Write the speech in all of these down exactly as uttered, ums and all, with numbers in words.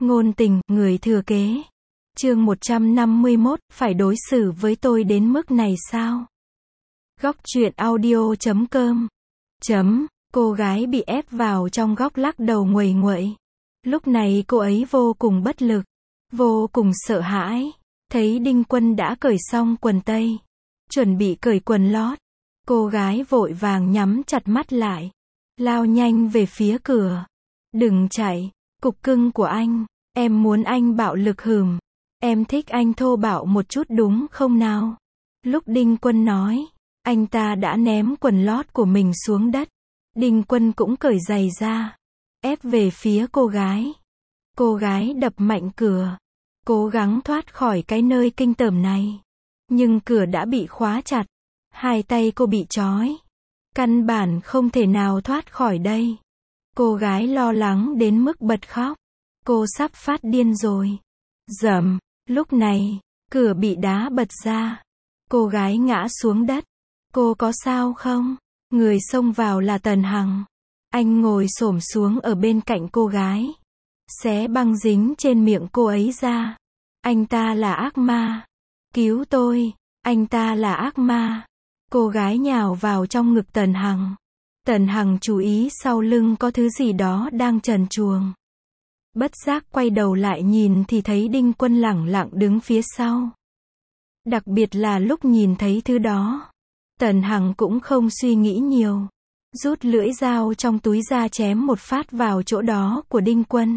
Ngôn tình, người thừa kế. Chương một trăm năm mươi mốt, phải đối xử với tôi đến mức này sao? Góc truyện audio chấm com. Chấm, cô gái bị ép vào trong góc lắc đầu nguầy nguậy. Lúc này cô ấy vô cùng bất lực, vô cùng sợ hãi. Thấy Đinh Quân đã cởi xong quần tây, chuẩn bị cởi quần lót. Cô gái vội vàng nhắm chặt mắt lại, lao nhanh về phía cửa. Đừng chạy, cục cưng của anh, em muốn anh bạo lực hừm. Em thích anh thô bạo một chút đúng không nào? Lúc Đinh Quân nói, anh ta đã ném quần lót của mình xuống đất. Đinh Quân cũng cởi giày ra, ép về phía cô gái. Cô gái đập mạnh cửa, cố gắng thoát khỏi cái nơi kinh tởm này. Nhưng cửa đã bị khóa chặt, hai tay cô bị trói. Căn bản không thể nào thoát khỏi đây. Cô gái lo lắng đến mức bật khóc. Cô sắp phát điên rồi. Rầm, lúc này, cửa bị đá bật ra. Cô gái ngã xuống đất. Cô có sao không? Người xông vào là Tần Hằng. Anh ngồi xổm xuống ở bên cạnh cô gái, xé băng dính trên miệng cô ấy ra. Anh ta là ác ma. Cứu tôi, anh ta là ác ma. Cô gái nhào vào trong ngực Tần Hằng. Tần Hằng chú ý sau lưng có thứ gì đó đang trần truồng. Bất giác quay đầu lại nhìn thì thấy Đinh Quân lẳng lặng đứng phía sau. Đặc biệt là lúc nhìn thấy thứ đó, Tần Hằng cũng không suy nghĩ nhiều, rút lưỡi dao trong túi ra chém một phát vào chỗ đó của Đinh Quân.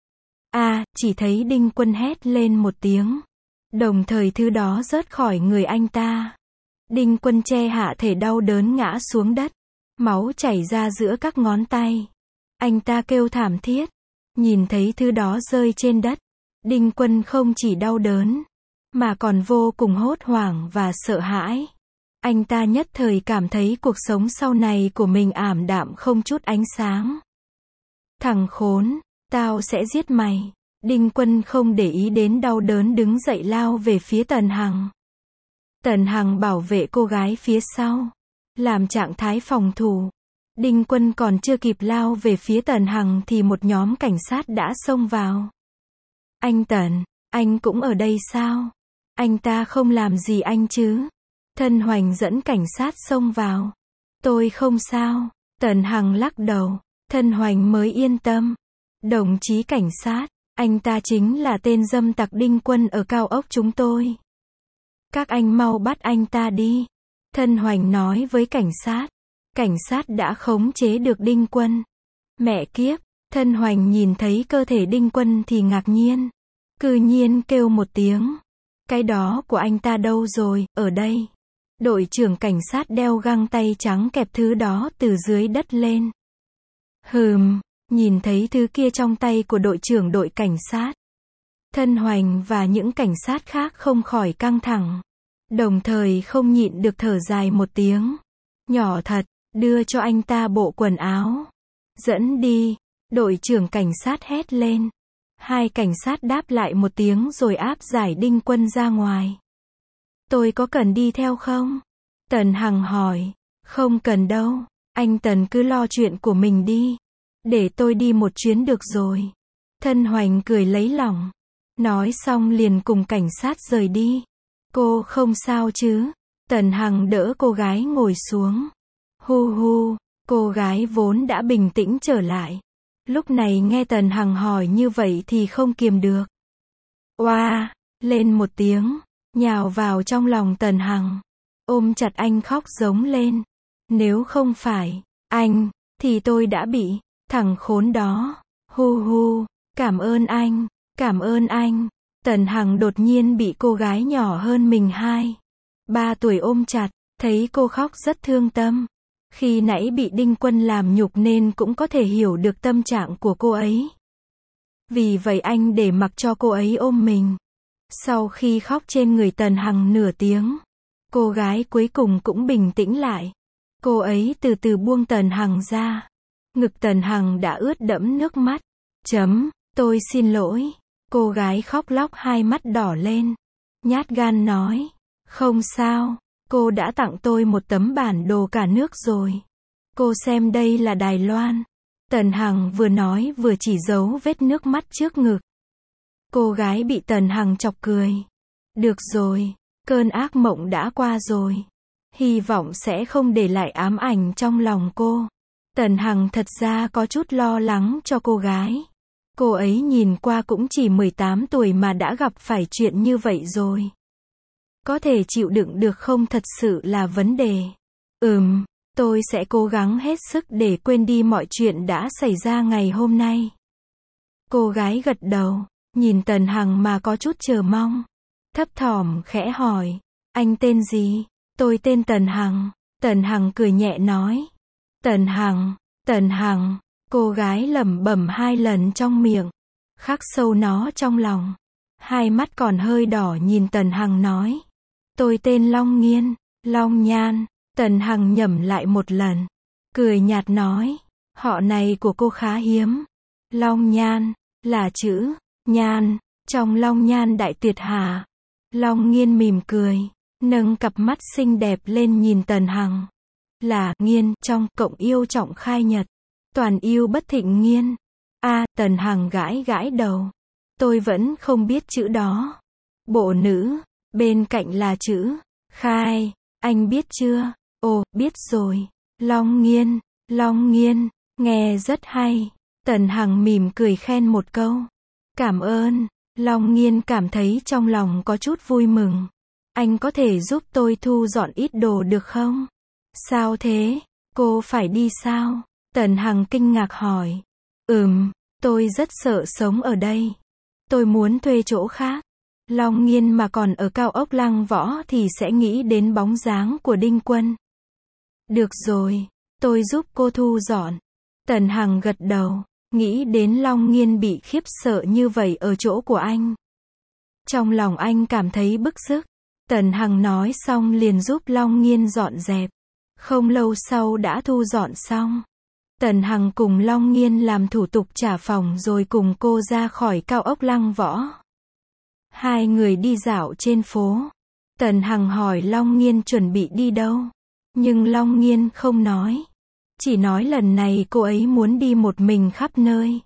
A, à, chỉ thấy Đinh Quân hét lên một tiếng, đồng thời thứ đó rớt khỏi người anh ta. Đinh Quân che hạ thể đau đớn ngã xuống đất, máu chảy ra giữa các ngón tay. Anh ta kêu thảm thiết. Nhìn thấy thứ đó rơi trên đất, Đinh Quân không chỉ đau đớn, mà còn vô cùng hốt hoảng và sợ hãi. Anh ta nhất thời cảm thấy cuộc sống sau này của mình ảm đạm không chút ánh sáng. Thằng khốn, tao sẽ giết mày. Đinh Quân không để ý đến đau đớn đứng dậy lao về phía Tần Hằng. Tần Hằng bảo vệ cô gái phía sau, làm trạng thái phòng thủ. Đinh Quân còn chưa kịp lao về phía Tần Hằng thì một nhóm cảnh sát đã xông vào. Anh Tần, anh cũng ở đây sao? Anh ta không làm gì anh chứ? Thân Hoành dẫn cảnh sát xông vào. Tôi không sao. Tần Hằng lắc đầu. Thân Hoành mới yên tâm. Đồng chí cảnh sát, anh ta chính là tên dâm tặc Đinh Quân ở cao ốc chúng tôi. Các anh mau bắt anh ta đi. Thân Hoành nói với cảnh sát. Cảnh sát đã khống chế được Đinh Quân. Mẹ kiếp, Thân Hoành nhìn thấy cơ thể Đinh Quân thì ngạc nhiên. Cư nhiên kêu một tiếng. Cái đó của anh ta đâu rồi, ở đây. Đội trưởng cảnh sát đeo găng tay trắng kẹp thứ đó từ dưới đất lên. Hừm, nhìn thấy thứ kia trong tay của đội trưởng đội cảnh sát. Thân Hoành và những cảnh sát khác không khỏi căng thẳng. Đồng thời không nhịn được thở dài một tiếng. Nhỏ thật. Đưa cho anh ta bộ quần áo. Dẫn đi. Đội trưởng cảnh sát hét lên. Hai cảnh sát đáp lại một tiếng rồi áp giải Đinh Quân ra ngoài. Tôi có cần đi theo không? Tần Hằng hỏi. Không cần đâu. Anh Tần cứ lo chuyện của mình đi. Để tôi đi một chuyến được rồi. Thân Hoành cười lấy lòng. Nói xong liền cùng cảnh sát rời đi. Cô không sao chứ? Tần Hằng đỡ cô gái ngồi xuống. Hu hu, cô gái vốn đã bình tĩnh trở lại. Lúc này nghe Tần Hằng hỏi như vậy thì không kiềm được. Oa, lên một tiếng, nhào vào trong lòng Tần Hằng. Ôm chặt anh khóc giống lên. Nếu không phải anh, thì tôi đã bị, thằng khốn đó. Hu hu, cảm ơn anh, cảm ơn anh. Tần Hằng đột nhiên bị cô gái nhỏ hơn mình hai, ba tuổi ôm chặt, thấy cô khóc rất thương tâm. Khi nãy bị Đinh Quân làm nhục nên cũng có thể hiểu được tâm trạng của cô ấy. Vì vậy anh để mặc cho cô ấy ôm mình. Sau khi khóc trên người Tần Hằng nửa tiếng, cô gái cuối cùng cũng bình tĩnh lại. Cô ấy từ từ buông Tần Hằng ra. Ngực Tần Hằng đã ướt đẫm nước mắt. Chấm, tôi xin lỗi. Cô gái khóc lóc hai mắt đỏ lên. Nhát gan nói. Không sao. Cô đã tặng tôi một tấm bản đồ cả nước rồi. Cô xem đây là Đài Loan. Tần Hằng vừa nói vừa chỉ giấu vết nước mắt trước ngực. Cô gái bị Tần Hằng chọc cười. Được rồi, cơn ác mộng đã qua rồi. Hy vọng sẽ không để lại ám ảnh trong lòng cô. Tần Hằng thật ra có chút lo lắng cho cô gái. Cô ấy nhìn qua cũng chỉ mười tám tuổi mà đã gặp phải chuyện như vậy rồi. Có thể chịu đựng được không thật sự là vấn đề. Ừm, tôi sẽ cố gắng hết sức để quên đi mọi chuyện đã xảy ra ngày hôm nay. Cô gái gật đầu, nhìn Tần Hằng mà có chút chờ mong. Thấp thỏm khẽ hỏi, anh tên gì? Tôi tên Tần Hằng. Tần Hằng cười nhẹ nói. Tần Hằng, Tần Hằng, cô gái lẩm bẩm hai lần trong miệng, khắc sâu nó trong lòng. Hai mắt còn hơi đỏ nhìn Tần Hằng nói. Tôi tên Long Nghiên, Long Nhan. Tần Hằng nhẩm lại một lần, cười nhạt nói. Họ này của cô khá hiếm. Long Nhan, là chữ, Nhan, trong Long Nhan đại tuyệt hà. Long Nghiên mỉm cười, nâng cặp mắt xinh đẹp lên nhìn Tần Hằng. Là, Nghiên, trong, cộng yêu trọng khai nhật. Toàn yêu bất thịnh nghiên. A, à, Tần Hằng gãi gãi đầu. Tôi vẫn không biết chữ đó. Bộ nữ, bên cạnh là chữ, khai, anh biết chưa? Ồ, biết rồi. Long Nghiên, Long Nghiên, nghe rất hay. Tần Hằng mỉm cười khen một câu. Cảm ơn. Long Nghiên cảm thấy trong lòng có chút vui mừng. Anh có thể giúp tôi thu dọn ít đồ được không? Sao thế? Cô phải đi sao? Tần Hằng kinh ngạc hỏi. Ừm, tôi rất sợ sống ở đây. Tôi muốn thuê chỗ khác. Long Nghiên mà còn ở cao ốc Lăng Võ thì sẽ nghĩ đến bóng dáng của Đinh Quân. Được rồi, tôi giúp cô thu dọn. Tần Hằng gật đầu, nghĩ đến Long Nghiên bị khiếp sợ như vậy ở chỗ của anh. Trong lòng anh cảm thấy bức rứt. Tần Hằng nói xong liền giúp Long Nghiên dọn dẹp. Không lâu sau đã thu dọn xong. Tần Hằng cùng Long Nghiên làm thủ tục trả phòng rồi cùng cô ra khỏi cao ốc Lăng Võ. Hai người đi dạo trên phố. Tần Hằng hỏi Long Nghiên chuẩn bị đi đâu. Nhưng Long Nghiên không nói. Chỉ nói lần này cô ấy muốn đi một mình khắp nơi.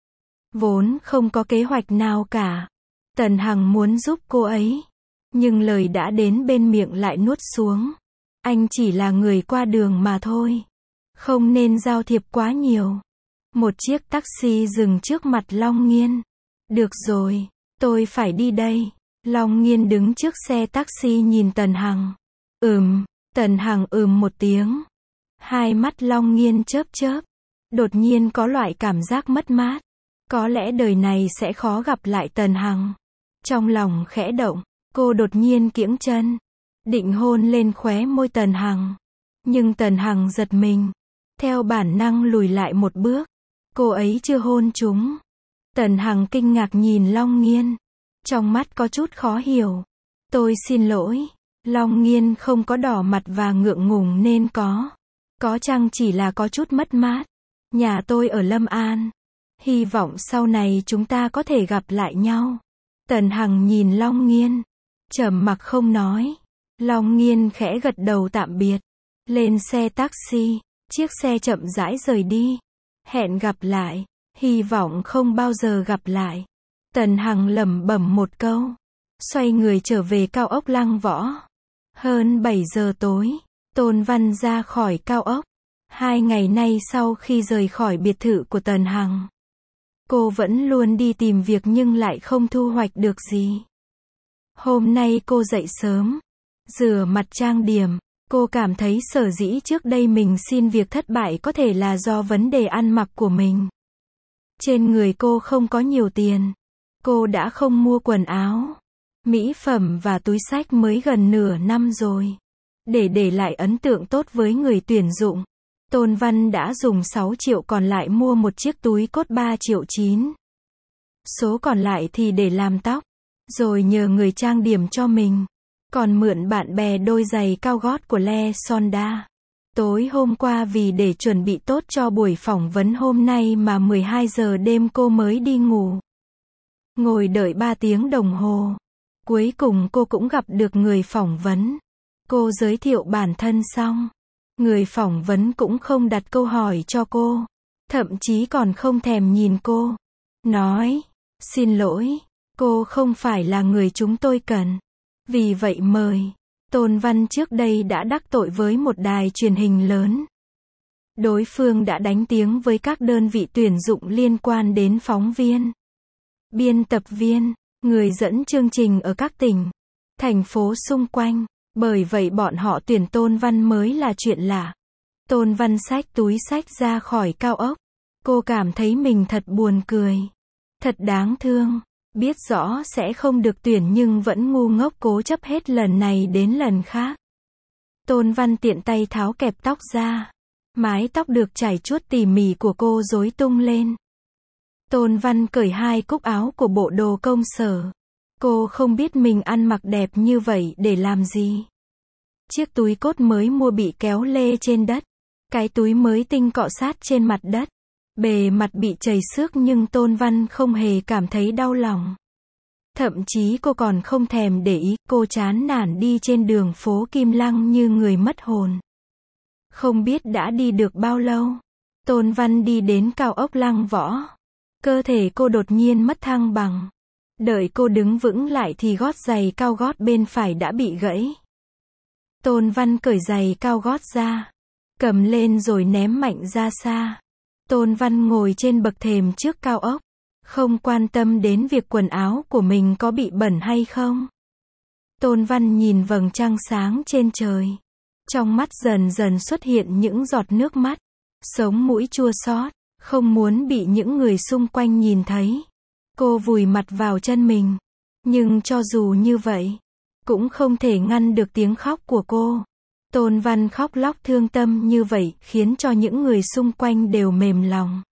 Vốn không có kế hoạch nào cả. Tần Hằng muốn giúp cô ấy. Nhưng lời đã đến bên miệng lại nuốt xuống. Anh chỉ là người qua đường mà thôi. Không nên giao thiệp quá nhiều. Một chiếc taxi dừng trước mặt Long Nghiên. Được rồi, tôi phải đi đây. Long Nghiên đứng trước xe taxi nhìn Tần Hằng. Ừm, Tần Hằng ừm một tiếng. Hai mắt Long Nghiên chớp chớp. Đột nhiên có loại cảm giác mất mát. Có lẽ đời này sẽ khó gặp lại Tần Hằng. Trong lòng khẽ động, cô đột nhiên kiễng chân. Định hôn lên khóe môi Tần Hằng. Nhưng Tần Hằng giật mình. Theo bản năng lùi lại một bước. Cô ấy chưa hôn chúng. Tần Hằng kinh ngạc nhìn Long Nghiên. Trong mắt có chút khó hiểu. Tôi xin lỗi. Long Nghiên không có đỏ mặt và ngượng ngùng nên có. Có chăng chỉ là có chút mất mát. Nhà tôi ở Lâm An. Hy vọng sau này chúng ta có thể gặp lại nhau. Tần Hằng nhìn Long Nghiên. Trầm mặc không nói. Long Nghiên khẽ gật đầu tạm biệt. Lên xe taxi. Chiếc xe chậm rãi rời đi. Hẹn gặp lại. Hy vọng không bao giờ gặp lại. Tần Hằng lẩm bẩm một câu. Xoay người trở về cao ốc Lăng Võ. Hơn bảy giờ tối. Tôn Văn ra khỏi cao ốc. Hai ngày nay sau khi rời khỏi biệt thự của Tần Hằng. Cô vẫn luôn đi tìm việc nhưng lại không thu hoạch được gì. Hôm nay cô dậy sớm. Rửa mặt trang điểm. Cô cảm thấy sở dĩ trước đây mình xin việc thất bại có thể là do vấn đề ăn mặc của mình. Trên người cô không có nhiều tiền. Cô đã không mua quần áo, mỹ phẩm và túi xách mới gần nửa năm rồi. Để để lại ấn tượng tốt với người tuyển dụng, Tôn Văn đã dùng sáu triệu còn lại mua một chiếc túi cốt ba triệu chín. Số còn lại thì để làm tóc, rồi nhờ người trang điểm cho mình. Còn mượn bạn bè đôi giày cao gót của Le Sonda. Tối hôm qua vì để chuẩn bị tốt cho buổi phỏng vấn hôm nay mà mười hai giờ đêm cô mới đi ngủ. Ngồi đợi ba tiếng đồng hồ. Cuối cùng cô cũng gặp được người phỏng vấn. Cô giới thiệu bản thân xong. Người phỏng vấn cũng không đặt câu hỏi cho cô. Thậm chí còn không thèm nhìn cô. Nói, xin lỗi, Cô không phải là người chúng tôi cần. Vì vậy mời. Tôn Văn trước đây đã đắc tội với một đài truyền hình lớn. Đối phương đã đánh tiếng với các đơn vị tuyển dụng liên quan đến phóng viên, biên tập viên, người dẫn chương trình ở các tỉnh, thành phố xung quanh. Bởi vậy bọn họ tuyển Tôn Văn mới là chuyện lạ. Tôn Văn xách túi xách ra khỏi cao ốc. Cô cảm thấy mình thật buồn cười. Thật đáng thương. Biết rõ sẽ không được tuyển nhưng vẫn ngu ngốc cố chấp hết lần này đến lần khác. Tôn Văn tiện tay tháo kẹp tóc ra. Mái tóc được chải chuốt tỉ mỉ của cô rối tung lên. Tôn Văn cởi hai cúc áo của bộ đồ công sở. Cô không biết mình ăn mặc đẹp như vậy để làm gì. Chiếc túi cốt mới mua bị kéo lê trên đất. Cái túi mới tinh cọ sát trên mặt đất. Bề mặt bị chảy xước nhưng Tôn Văn không hề cảm thấy đau lòng. Thậm chí cô còn không thèm để ý, cô chán nản đi trên đường phố Kim Lăng như người mất hồn. Không biết đã đi được bao lâu. Tôn Văn đi đến cao ốc Lăng Võ. Cơ thể cô đột nhiên mất thăng bằng. Đợi cô đứng vững lại thì gót giày cao gót bên phải đã bị gãy. Tôn Văn cởi giày cao gót ra. Cầm lên rồi ném mạnh ra xa. Tôn Văn ngồi trên bậc thềm trước cao ốc. Không quan tâm đến việc quần áo của mình có bị bẩn hay không. Tôn Văn nhìn vầng trăng sáng trên trời. Trong mắt dần dần xuất hiện những giọt nước mắt. Sống mũi chua xót, không muốn bị những người xung quanh nhìn thấy. Cô vùi mặt vào chân mình. Nhưng cho dù như vậy, cũng không thể ngăn được tiếng khóc của cô. Tôn Văn khóc lóc thương tâm như vậy, khiến cho những người xung quanh đều mềm lòng.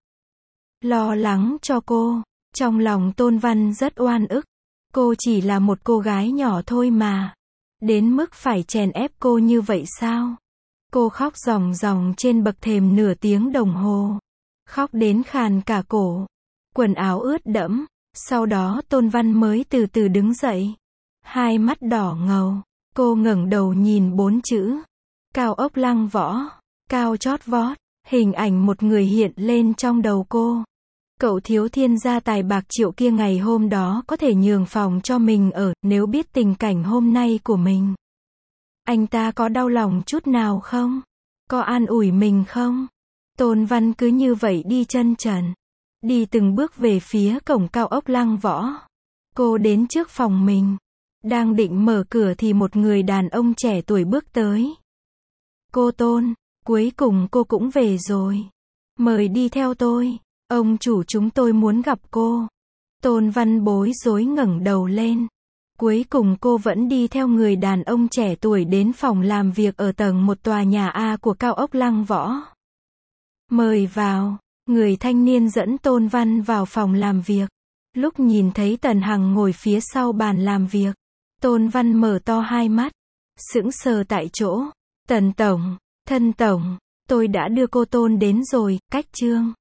Lo lắng cho cô. Trong lòng Tôn Văn rất oan ức. Cô chỉ là một cô gái nhỏ thôi mà. Đến mức phải chèn ép cô như vậy sao? Cô khóc ròng ròng trên bậc thềm nửa tiếng đồng hồ. Khóc đến khàn cả cổ. Quần áo ướt đẫm. Sau đó Tôn Văn mới từ từ đứng dậy. Hai mắt đỏ ngầu. Cô ngẩng đầu nhìn bốn chữ. Cao ốc Lăng Võ. Cao chót vót. Hình ảnh một người hiện lên trong đầu cô. Cậu thiếu thiên gia tài bạc triệu kia ngày hôm đó có thể nhường phòng cho mình ở, nếu biết tình cảnh hôm nay của mình. Anh ta có đau lòng chút nào không? Có an ủi mình không? Tôn Văn cứ như vậy đi chân trần. Đi từng bước về phía cổng cao ốc Lăng Võ. Cô đến trước phòng mình. Đang định mở cửa thì một người đàn ông trẻ tuổi bước tới. Cô Tôn, cuối cùng cô cũng về rồi. Mời đi theo tôi. Ông chủ chúng tôi muốn gặp cô. Tôn Văn bối rối ngẩng đầu lên. Cuối cùng cô vẫn đi theo người đàn ông trẻ tuổi đến phòng làm việc ở tầng một tòa nhà A của cao ốc Lăng Võ. Mời vào. Người thanh niên dẫn Tôn Văn vào phòng làm việc. Lúc nhìn thấy Tần Hằng ngồi phía sau bàn làm việc, Tôn Văn mở to hai mắt, sững sờ tại chỗ. Tần tổng, thân tổng, tôi đã đưa cô Tôn đến rồi, cách chương.